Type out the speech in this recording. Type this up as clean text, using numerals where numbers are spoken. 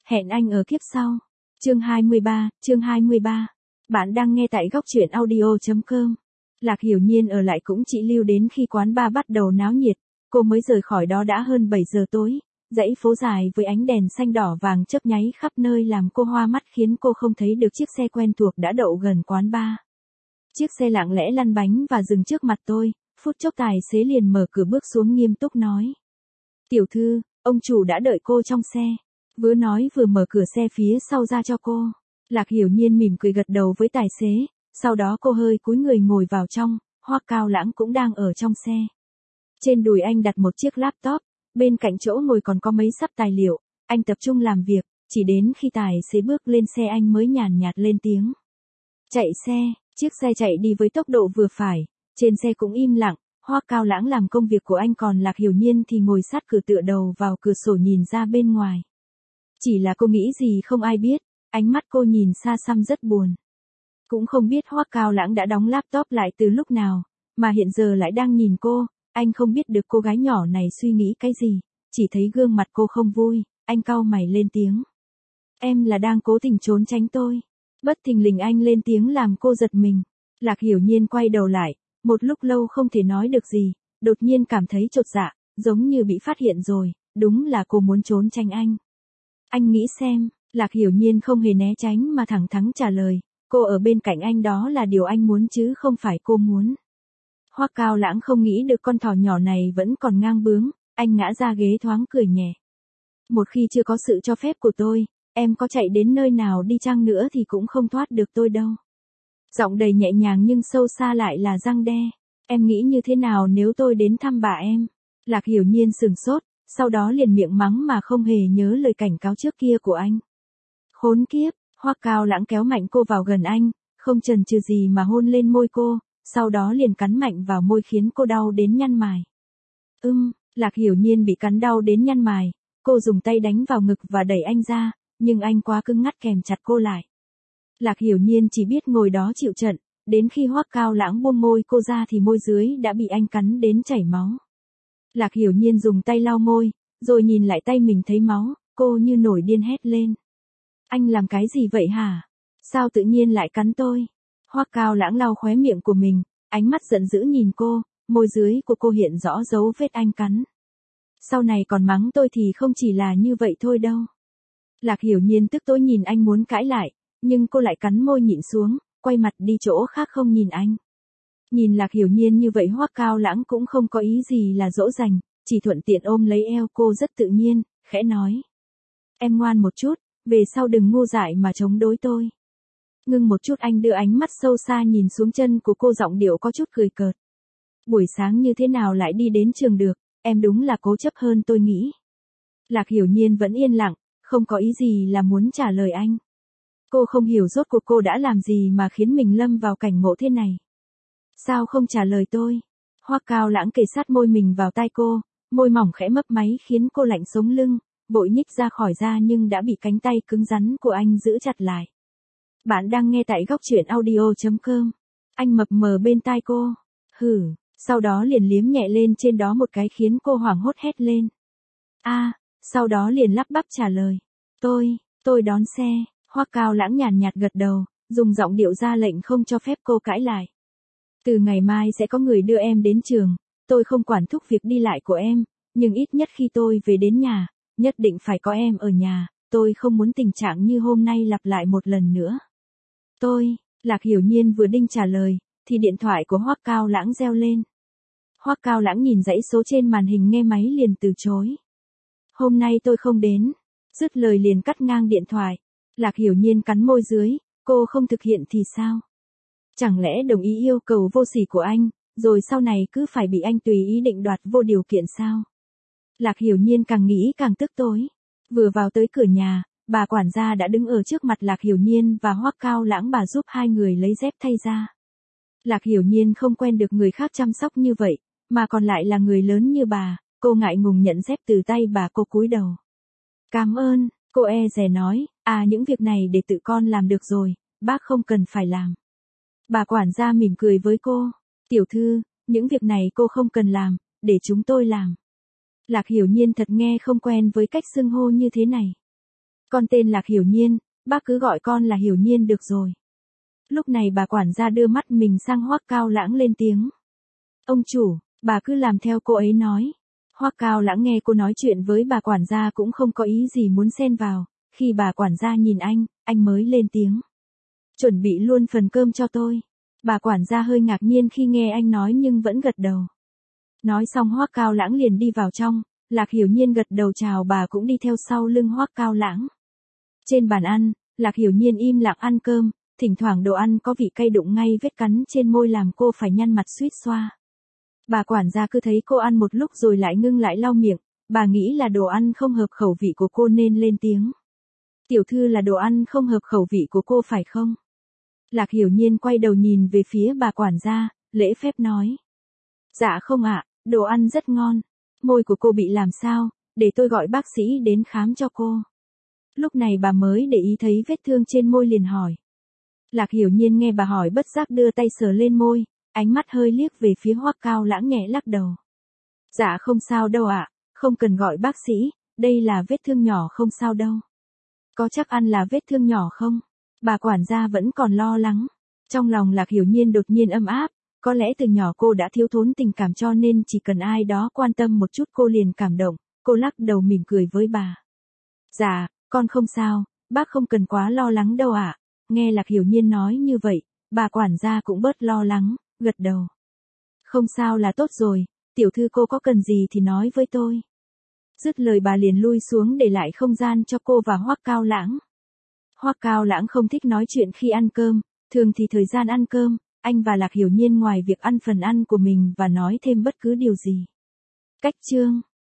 Hẹn anh ở kiếp sau. Chương 23. Bạn đang nghe tại góc truyện audio.com. Lạc Hiểu Nhiên ở lại cũng chỉ lưu đến khi quán bar bắt đầu náo nhiệt, cô mới rời khỏi đó đã hơn 7 giờ tối. Dãy phố dài với ánh đèn xanh đỏ vàng chớp nháy khắp nơi làm cô hoa mắt khiến cô không thấy được chiếc xe quen thuộc đã đậu gần quán bar. Chiếc xe lặng lẽ lăn bánh và dừng trước mặt tôi, phút chốc tài xế liền mở cửa bước xuống nghiêm túc nói. Tiểu thư, ông chủ đã đợi cô trong xe. Vừa nói vừa mở cửa xe phía sau ra cho cô. Lạc Hiểu Nhiên mỉm cười gật đầu với tài xế, sau đó cô hơi cúi người ngồi vào trong, Hoắc Cao Lãng cũng đang ở trong xe. Trên đùi anh đặt một chiếc laptop, bên cạnh chỗ ngồi còn có mấy sắp tài liệu, anh tập trung làm việc, chỉ đến khi tài xế bước lên xe anh mới nhàn nhạt lên tiếng. Chạy xe, chiếc xe chạy đi với tốc độ vừa phải, trên xe cũng im lặng, Hoắc Cao Lãng làm công việc của anh còn Lạc Hiểu Nhiên thì ngồi sát cửa tựa đầu vào cửa sổ nhìn ra bên ngoài. Chỉ là cô nghĩ gì không ai biết, ánh mắt cô nhìn xa xăm rất buồn. Cũng không biết Hoắc Cao Lãng đã đóng laptop lại từ lúc nào, mà hiện giờ lại đang nhìn cô, anh không biết được cô gái nhỏ này suy nghĩ cái gì, chỉ thấy gương mặt cô không vui, anh cau mày lên tiếng. Em là đang cố tình trốn tránh tôi. Bất thình lình anh lên tiếng làm cô giật mình. Lạc Hiểu Nhiên quay đầu lại, một lúc lâu không thể nói được gì, đột nhiên cảm thấy chột dạ, giống như bị phát hiện rồi, đúng là cô muốn trốn tránh anh. Anh nghĩ xem, Lạc Hiểu Nhiên không hề né tránh mà thẳng thắn trả lời, cô ở bên cạnh anh đó là điều anh muốn chứ không phải cô muốn. Hoắc Cao Lãng không nghĩ được con thỏ nhỏ này vẫn còn ngang bướng, anh ngã ra ghế thoáng cười nhẹ. Một khi chưa có sự cho phép của tôi, em có chạy đến nơi nào đi chăng nữa thì cũng không thoát được tôi đâu. Giọng đầy nhẹ nhàng nhưng sâu xa lại là răng đe. Em nghĩ như thế nào nếu tôi đến thăm bà em? Lạc Hiểu Nhiên sửng sốt, sau đó liền miệng mắng mà không hề nhớ lời cảnh cáo trước kia của anh. Khốn kiếp, Hoắc Cao Lãng kéo mạnh cô vào gần anh, không chần chừ gì mà hôn lên môi cô, sau đó liền cắn mạnh vào môi khiến cô đau đến nhăn mày. Lạc Hiểu Nhiên bị cắn đau đến nhăn mày, cô dùng tay đánh vào ngực và đẩy anh ra, nhưng anh quá cứng ngắt kèm chặt cô lại. Lạc Hiểu Nhiên chỉ biết ngồi đó chịu trận, đến khi Hoắc Cao Lãng buông môi cô ra thì môi dưới đã bị anh cắn đến chảy máu. Lạc Hiểu Nhiên dùng tay lau môi, rồi nhìn lại tay mình thấy máu, cô như nổi điên hét lên. Anh làm cái gì vậy hả? Sao tự nhiên lại cắn tôi? Hoắc Cao Lãng lau khóe miệng của mình, ánh mắt giận dữ nhìn cô, môi dưới của cô hiện rõ dấu vết anh cắn. Sau này còn mắng tôi thì không chỉ là như vậy thôi đâu. Lạc Hiểu Nhiên tức tối nhìn anh muốn cãi lại, nhưng cô lại cắn môi nhịn xuống, quay mặt đi chỗ khác không nhìn anh. Nhìn Lạc Hiểu Nhiên như vậy Hoắc Cao Lãng cũng không có ý gì là dỗ dành, chỉ thuận tiện ôm lấy eo cô rất tự nhiên, khẽ nói. Em ngoan một chút, về sau đừng ngu dại mà chống đối tôi. Ngưng một chút anh đưa ánh mắt sâu xa nhìn xuống chân của cô giọng điệu có chút cười cợt. Buổi sáng như thế nào lại đi đến trường được, em đúng là cố chấp hơn tôi nghĩ. Lạc Hiểu Nhiên vẫn yên lặng, không có ý gì là muốn trả lời anh. Cô không hiểu rốt cuộc cô đã làm gì mà khiến mình lâm vào cảnh ngộ thế này. Sao không trả lời tôi? Hoắc Cao Lãng kề sát môi mình vào tai cô, môi mỏng khẽ mấp máy khiến cô lạnh sống lưng, vội nhích ra khỏi da nhưng đã bị cánh tay cứng rắn của anh giữ chặt lại. Bạn đang nghe tại góc truyện audio.com. Anh mập mờ bên tai cô. Hử, sau đó liền liếm nhẹ lên trên đó một cái khiến cô hoảng hốt hét lên. Sau đó liền lắp bắp trả lời. Tôi đón xe. Hoắc Cao Lãng nhàn nhạt gật đầu, dùng giọng điệu ra lệnh không cho phép cô cãi lại. Từ ngày mai sẽ có người đưa em đến trường, tôi không quản thúc việc đi lại của em, nhưng ít nhất khi tôi về đến nhà, nhất định phải có em ở nhà, tôi không muốn tình trạng như hôm nay lặp lại một lần nữa. Lạc Hiểu Nhiên vừa định trả lời, thì điện thoại của Hoắc Cao Lãng reo lên. Hoắc Cao Lãng nhìn dãy số trên màn hình nghe máy liền từ chối. Hôm nay tôi không đến. Dứt lời liền cắt ngang điện thoại. Lạc Hiểu Nhiên cắn môi dưới, cô không thực hiện thì sao? Chẳng lẽ đồng ý yêu cầu vô sỉ của anh, rồi sau này cứ phải bị anh tùy ý định đoạt vô điều kiện sao? Lạc Hiểu Nhiên càng nghĩ càng tức tối. Vừa vào tới cửa nhà, bà quản gia đã đứng ở trước mặt Lạc Hiểu Nhiên và Hoắc Cao Lãng bà giúp hai người lấy dép thay ra. Lạc Hiểu Nhiên không quen được người khác chăm sóc như vậy, mà còn lại là người lớn như bà, cô ngại ngùng nhận dép từ tay bà cô cúi đầu. Cảm ơn, cô e dè nói, những việc này để tự con làm được rồi, bác không cần phải làm. Bà quản gia mỉm cười với cô, tiểu thư, những việc này cô không cần làm, để chúng tôi làm. Lạc Hiểu Nhiên thật nghe không quen với cách xưng hô như thế này. Con tên Lạc Hiểu Nhiên, bác cứ gọi con là Hiểu Nhiên được rồi. Lúc này bà quản gia đưa mắt mình sang Hoắc Cao Lãng lên tiếng. Ông chủ, bà cứ làm theo cô ấy nói. Hoắc Cao Lãng nghe cô nói chuyện với bà quản gia cũng không có ý gì muốn xen vào, khi bà quản gia nhìn anh mới lên tiếng. Chuẩn bị luôn phần cơm cho tôi. Bà quản gia hơi ngạc nhiên khi nghe anh nói nhưng vẫn gật đầu. Nói xong Hoắc Cao Lãng liền đi vào trong, Lạc Hiểu Nhiên gật đầu chào bà cũng đi theo sau lưng Hoắc Cao Lãng. Trên bàn ăn, Lạc Hiểu Nhiên im lặng ăn cơm, thỉnh thoảng đồ ăn có vị cay đụng ngay vết cắn trên môi làm cô phải nhăn mặt suýt xoa. Bà quản gia cứ thấy cô ăn một lúc rồi lại ngưng lại lau miệng, bà nghĩ là đồ ăn không hợp khẩu vị của cô nên lên tiếng. Tiểu thư là đồ ăn không hợp khẩu vị của cô phải không? Lạc Hiểu Nhiên quay đầu nhìn về phía bà quản gia, lễ phép nói. Dạ không ạ, đồ ăn rất ngon. Môi của cô bị làm sao, để tôi gọi bác sĩ đến khám cho cô. Lúc này bà mới để ý thấy vết thương trên môi liền hỏi. Lạc Hiểu Nhiên nghe bà hỏi bất giác đưa tay sờ lên môi, ánh mắt hơi liếc về phía Hoắc Cao Lãng nhẹ lắc đầu. Dạ không sao đâu ạ, không cần gọi bác sĩ, đây là vết thương nhỏ không sao đâu. Có chắc ăn là vết thương nhỏ không? Bà quản gia vẫn còn lo lắng. Trong lòng Lạc Hiểu Nhiên đột nhiên ấm áp, có lẽ từ nhỏ cô đã thiếu thốn tình cảm cho nên chỉ cần ai đó quan tâm một chút cô liền cảm động, cô lắc đầu mỉm cười với bà. Dạ, con không sao, bác không cần quá lo lắng đâu ạ. Nghe Lạc Hiểu Nhiên nói như vậy, bà quản gia cũng bớt lo lắng, gật đầu. Không sao là tốt rồi, tiểu thư cô có cần gì thì nói với tôi. Dứt lời bà liền lui xuống để lại không gian cho cô và Hoắc Cao Lãng. Hoắc Cao Lãng không thích nói chuyện khi ăn cơm, thường thì thời gian ăn cơm, anh và Lạc Hiểu Nhiên ngoài việc ăn phần ăn của mình và nói thêm bất cứ điều gì. Cách chương